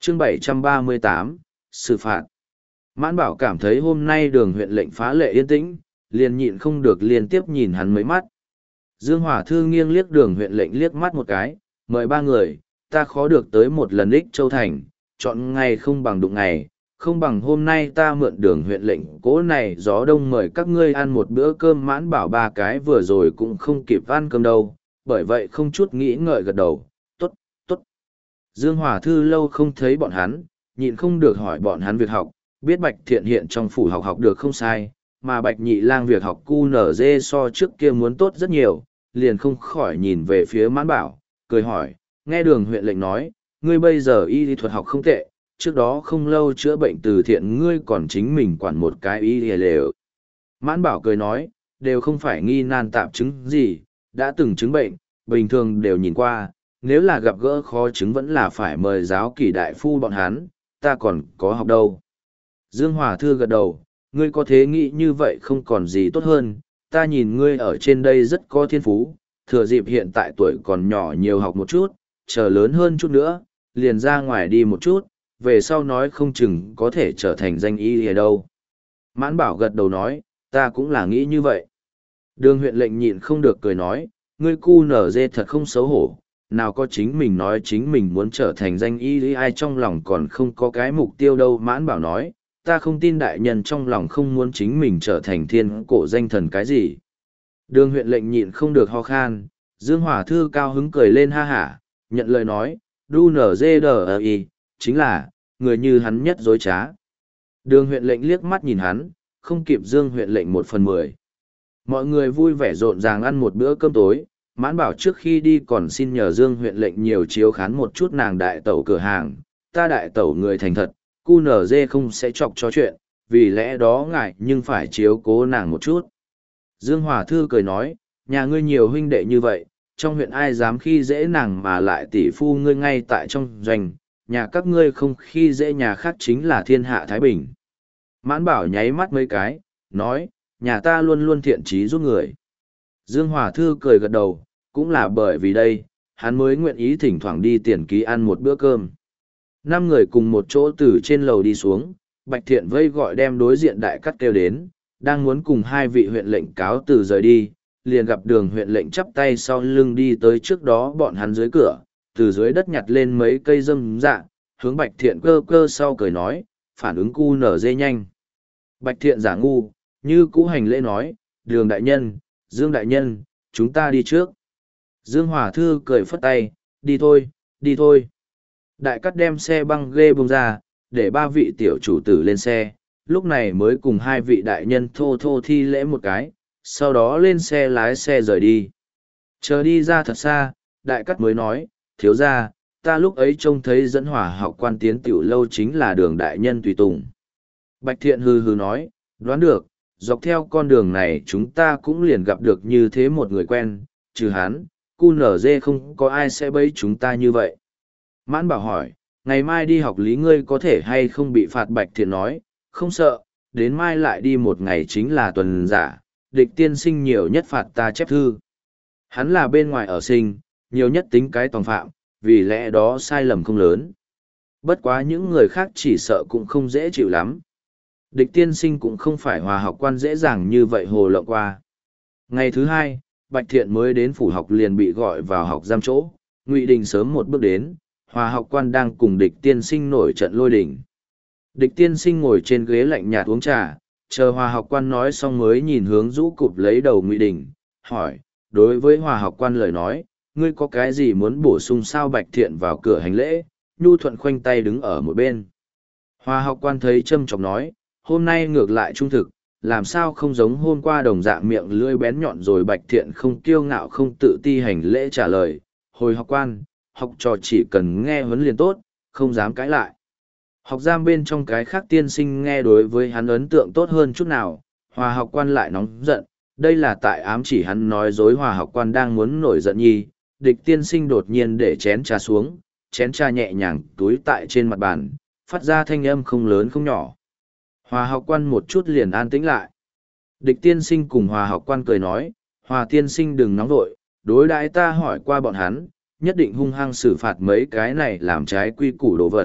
chương 738, xử phạt. Mãn Bảo cảm thấy hôm nay đường huyện lệnh phá lệ yên tĩnh, liền nhịn không được liên tiếp nhìn hắn mấy mắt. Dương Hỏa Thư nghiêng liếc đường huyện lệnh liếc mắt một cái, mời ba người, ta khó được tới một lần Ích Châu Thành, chọn ngày không bằng đụng ngày, không bằng hôm nay ta mượn đường huyện lệnh cố này gió đông mời các ngươi ăn một bữa cơm. Mãn Bảo ba cái vừa rồi cũng không kịp ăn cơm đâu, bởi vậy không chút nghĩ ngợi gật đầu, tốt, tốt. Dương Hỏa Thư lâu không thấy bọn hắn, nhịn không được hỏi bọn hắn việc học, biết Bạch Thiện hiện trong phủ học được không sai, mà Bạch Nhị Lang việc học QNZ so trước kia muốn tốt rất nhiều, liền không khỏi nhìn về phía Mãn Bảo, cười hỏi, nghe đường huyện lệnh nói, ngươi bây giờ y lý thuật học không tệ, trước đó không lâu chữa bệnh từ thiện ngươi còn chính mình quản một cái y lý lều. Mãn Bảo cười nói, đều không phải nghi nan tạp chứng gì, đã từng chứng bệnh, bình thường đều nhìn qua, nếu là gặp gỡ khó chứng vẫn là phải mời giáo kỷ đại phu bọn hắn, ta còn có học đâu. Dương Hòa Thư gật đầu, ngươi có thế nghĩ như vậy không còn gì tốt hơn, ta nhìn ngươi ở trên đây rất có thiên phú, thừa dịp hiện tại tuổi còn nhỏ nhiều học một chút, chờ lớn hơn chút nữa, liền ra ngoài đi một chút, về sau nói không chừng có thể trở thành danh y ở đâu. Mãn Bảo gật đầu nói, ta cũng là nghĩ như vậy. Đường huyện lệnh nhịn không được cười nói, ngươi cu nở dê thật không xấu hổ, nào có chính mình nói chính mình muốn trở thành danh y ai trong lòng còn không có cái mục tiêu đâu. Mãn Bảo nói, ta không tin đại nhân trong lòng không muốn chính mình trở thành thiên cổ danh thần cái gì. Đường huyện lệnh nhịn không được ho khan, Dương Hỏa Thư cao hứng cười lên ha hả, nhận lời nói, đu nở dê đờ y, chính là, người như hắn nhất dối trá. Đường huyện lệnh liếc mắt nhìn hắn, không kịp Dương huyện lệnh 1/10. Mọi người vui vẻ rộn ràng ăn một bữa cơm tối, Mãn Bảo trước khi đi còn xin nhờ Dương huyện lệnh nhiều chiếu khán một chút nàng đại tẩu cửa hàng, ta đại tẩu người thành thật, QNZ không sẽ chọc cho chuyện, vì lẽ đó ngại nhưng phải chiếu cố nàng một chút. Dương Hòa Thư cười nói, nhà ngươi nhiều huynh đệ như vậy, trong huyện ai dám khi dễ nàng mà lại tỷ phu ngươi ngay tại trong doanh, nhà các ngươi không khi dễ nhà khác chính là thiên hạ Thái Bình. Mãn Bảo nháy mắt mấy cái, nói, nhà ta luôn luôn thiện trí giúp người. Dương Hòa Thư cười gật đầu, cũng là bởi vì đây, hắn mới nguyện ý thỉnh thoảng đi tiền ký ăn một bữa cơm. 5 người cùng một chỗ từ trên lầu đi xuống, Bạch Thiện vây gọi đem đối diện đại cắt kêu đến, đang muốn cùng 2 vị huyện lệnh cáo từ rời đi, liền gặp đường huyện lệnh chắp tay sau lưng đi tới trước đó bọn hắn dưới cửa, từ dưới đất nhặt lên mấy cây dâm dạ, hướng Bạch Thiện cơ cơ sau cười nói, phản ứng cu nở dê nhanh. Bạch Thiện giả ngu, như cũ hành lễ nói, đường đại nhân, Dương đại nhân, chúng ta đi trước. Dương Hòa Thư cười phất tay, đi thôi, đi thôi. Đại cắt đem xe băng ghê bông ra, để 3 vị tiểu chủ tử lên xe, lúc này mới cùng 2 vị đại nhân thô thô thi lễ một cái, sau đó lên xe lái xe rời đi. Chờ đi ra thật xa, đại cắt mới nói, thiếu ra, ta lúc ấy trông thấy dẫn hỏa học quan tiến tiểu lâu chính là đường đại nhân tùy tùng. Bạch Thiện hừ hừ nói, đoán được, dọc theo con đường này chúng ta cũng liền gặp được như thế một người quen, trừ hắn, QNZ không có ai sẽ bấy chúng ta như vậy. Mãn Bảo hỏi, ngày mai đi học lý ngươi có thể hay không bị phạt? Bạch Thiện nói, không sợ, đến mai lại đi một ngày chính là tuần giả, địch tiên sinh nhiều nhất phạt ta chép thư. Hắn là bên ngoài ở sinh, nhiều nhất tính cái tòng phạm, vì lẽ đó sai lầm không lớn. Bất quá những người khác chỉ sợ cũng không dễ chịu lắm. Địch tiên sinh cũng không phải hòa học quan dễ dàng như vậy hồ lộng qua. Ngày thứ 2, Bạch Thiện mới đến phủ học liền bị gọi vào học giam chỗ, Ngụy Đình sớm một bước đến, hòa học quan đang cùng địch tiên sinh nổi trận lôi đình. Địch tiên sinh ngồi trên ghế lạnh nhạt uống trà, chờ hòa học quan nói xong mới nhìn hướng rũ cụp lấy đầu Ngụy Đình, hỏi, đối với hòa học quan lời nói, ngươi có cái gì muốn bổ sung sao? Bạch Thiện vào cửa hành lễ, nhu thuận khoanh tay đứng ở một bên. Hòa học quan thấy châm chọc nói, hôm nay ngược lại trung thực, làm sao không giống hôm qua đồng dạng miệng lưỡi bén nhọn rồi. Bạch Thiện không kiêu ngạo không tự ti hành lễ trả lời, hồi học quan, học trò chỉ cần nghe huấn liền tốt, không dám cãi lại. Học giam bên trong cái khác tiên sinh nghe đối với hắn ấn tượng tốt hơn chút nào, hòa học quan lại nóng giận, đây là tại ám chỉ hắn nói dối. Hòa học quan đang muốn nổi giận nhi, địch tiên sinh đột nhiên để chén trà xuống, chén trà nhẹ nhàng túi tại trên mặt bàn, phát ra thanh âm không lớn không nhỏ. Hòa học quan một chút liền an tĩnh lại. Địch tiên sinh cùng hòa học quan cười nói, hòa tiên sinh đừng nóng vội, đối đãi ta hỏi qua bọn hắn, nhất định hung hăng xử phạt mấy cái này làm trái quy củ đồ vật,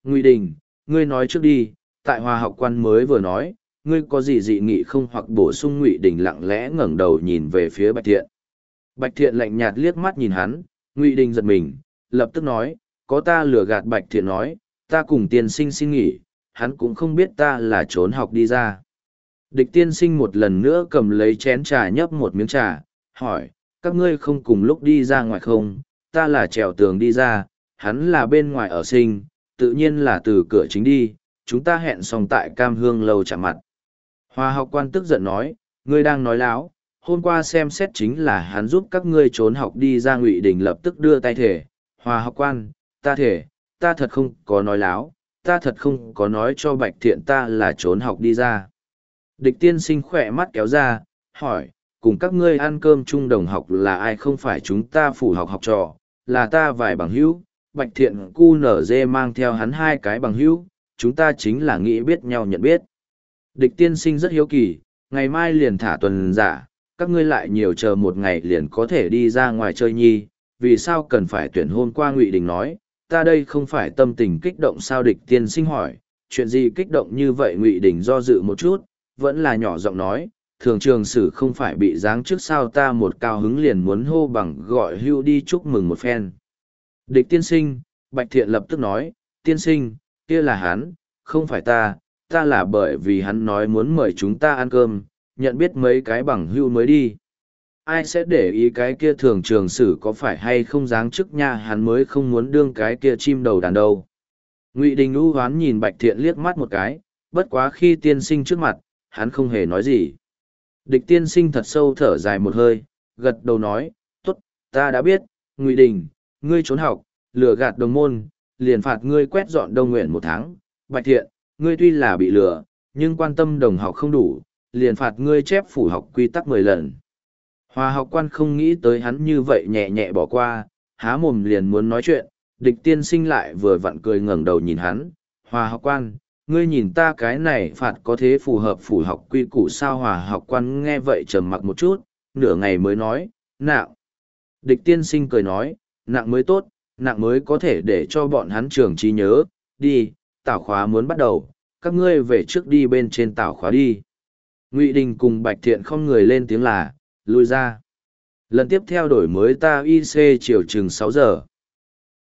Ngụy Đình, ngươi nói trước đi, tại Hòa học quan mới vừa nói, ngươi có gì dị nghị không hoặc bổ sung. Ngụy Đình lặng lẽ ngẩng đầu nhìn về phía Bạch Thiện. Bạch Thiện lạnh nhạt liếc mắt nhìn hắn, Ngụy Đình giật mình, lập tức nói, có ta lừa gạt. Bạch Thiện nói, ta cùng tiên sinh xin nghỉ, hắn cũng không biết ta là trốn học đi ra. Địch tiên sinh một lần nữa cầm lấy chén trà nhấp một miếng trà, hỏi, các ngươi không cùng lúc đi ra ngoài không? Ta là trèo tường đi ra, hắn là bên ngoài ở sinh, tự nhiên là từ cửa chính đi, chúng ta hẹn xong tại Cam Hương lâu chạm mặt. Hòa học quan tức giận nói, ngươi đang nói láo, hôm qua xem xét chính là hắn giúp các ngươi trốn học đi ra. Ngụy Đình lập tức đưa tay thể, Hòa học quan, ta thể, ta thật không có nói láo, ta thật không có nói cho Bạch Thiện ta là trốn học đi ra. Địch tiên sinh khỏe mắt kéo ra, hỏi, cùng các ngươi ăn cơm chung đồng học là ai? Không phải chúng ta phủ học học trò, là ta vài bằng hữu. Bạch Thiện cu nở dê mang theo hắn hai cái bằng hữu, chúng ta chính là nghĩ biết nhau nhận biết. Địch tiên sinh rất hiếu kỳ, ngày mai liền thả tuần giả, các ngươi lại nhiều chờ một ngày liền có thể đi ra ngoài chơi nhi, vì sao cần phải tuyển hôm qua? Ngụy Đình nói, ta đây không phải tâm tình kích động sao? Địch tiên sinh hỏi, chuyện gì kích động như vậy? Ngụy Đình do dự một chút, vẫn là nhỏ giọng nói, thường trường sử không phải bị giáng trước sao? Ta một cao hứng liền muốn hô bằng gọi hưu đi chúc mừng một phen. Địch tiên sinh, Bạch Thiện lập tức nói, tiên sinh, kia là hắn, không phải ta, ta là bởi vì hắn nói muốn mời chúng ta ăn cơm, nhận biết mấy cái bằng hưu mới đi. Ai sẽ để ý cái kia thường trường sử có phải hay không giáng chức nha, hắn mới không muốn đương cái kia chim đầu đàn đâu. Ngụy Đình u hoán nhìn Bạch Thiện liếc mắt một cái, bất quá khi tiên sinh trước mặt, hắn không hề nói gì. Địch tiên sinh thật sâu thở dài một hơi, gật đầu nói, tốt, ta đã biết. Ngụy Đình, ngươi trốn học, lừa gạt đồng môn, liền phạt ngươi quét dọn Đông Nguyện 1 tháng. Bạch Thiện, ngươi tuy là bị lừa, nhưng quan tâm đồng học không đủ, liền phạt ngươi chép phủ học quy tắc 10 lần. Hòa học quan không nghĩ tới hắn như vậy nhẹ nhẹ bỏ qua, há mồm liền muốn nói chuyện, địch tiên sinh lại vừa vặn cười ngẩng đầu nhìn hắn. Hòa học quan, ngươi nhìn ta cái này phạt có thế phù hợp phủ học quy củ sao? Hòa học quan nghe vậy trầm mặc một chút, nửa ngày mới nói, nặng. Địch tiên sinh cười nói, nặng mới tốt, nặng mới có thể để cho bọn hắn trường trí nhớ. Đi, tảo khóa muốn bắt đầu, các ngươi về trước đi bên trên tảo khóa đi. Ngụy Đình cùng Bạch Thiện không người lên tiếng là, lui ra. Lần tiếp theo đổi mới ta IC chiều chừng 6 giờ.